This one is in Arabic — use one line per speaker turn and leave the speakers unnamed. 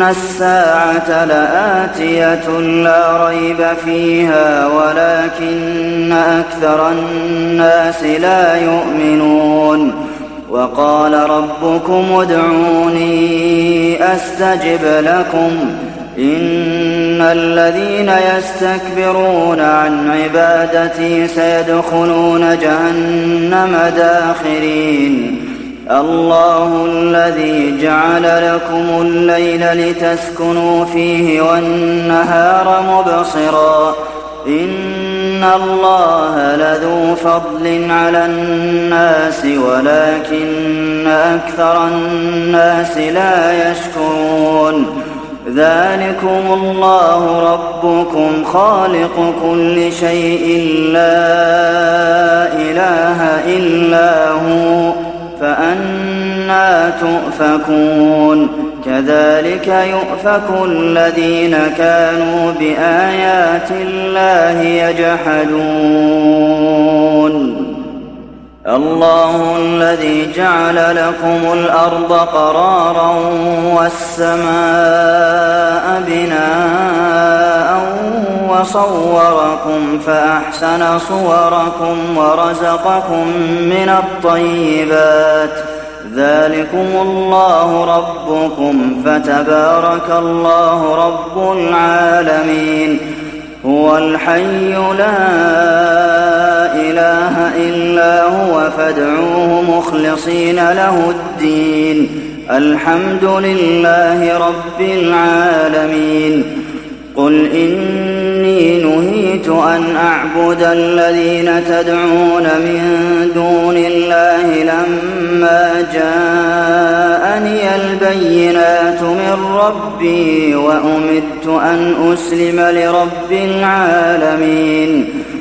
الساعة لآتية لا ريب فيها ولكن أكثر الناس لا يؤمنون وقال ربكم ادعوني أستجب لكم إن الذين يستكبرون عن عبادتي سيدخلون جهنم داخرين الله الذي جعل لكم الليل لتسكنوا فيه والنهار مبصرا إن الله لذو فضل على الناس ولكن أكثر الناس لا يشكرون ذلكم الله ربكم خالق كل شيء لا إله إلا هو فأنى تؤفكون كذلك يؤفك الذين كانوا بآيات الله يجحدون الله الذي جعل لكم الأرض قرارا والسماء بناء وصوركم فأحسن صوركم ورزقكم من الطيبات ذلكم الله ربكم فتبارك الله رب العالمين هو الحي لا إله إلا هو فادعوه مخلصين له الدين الحمد لله رب العالمين قل إني نهيت أن أعبد الذين تدعون من دون الله لما جاءني البينات من ربي وأمرت أن أسلم لرب العالمين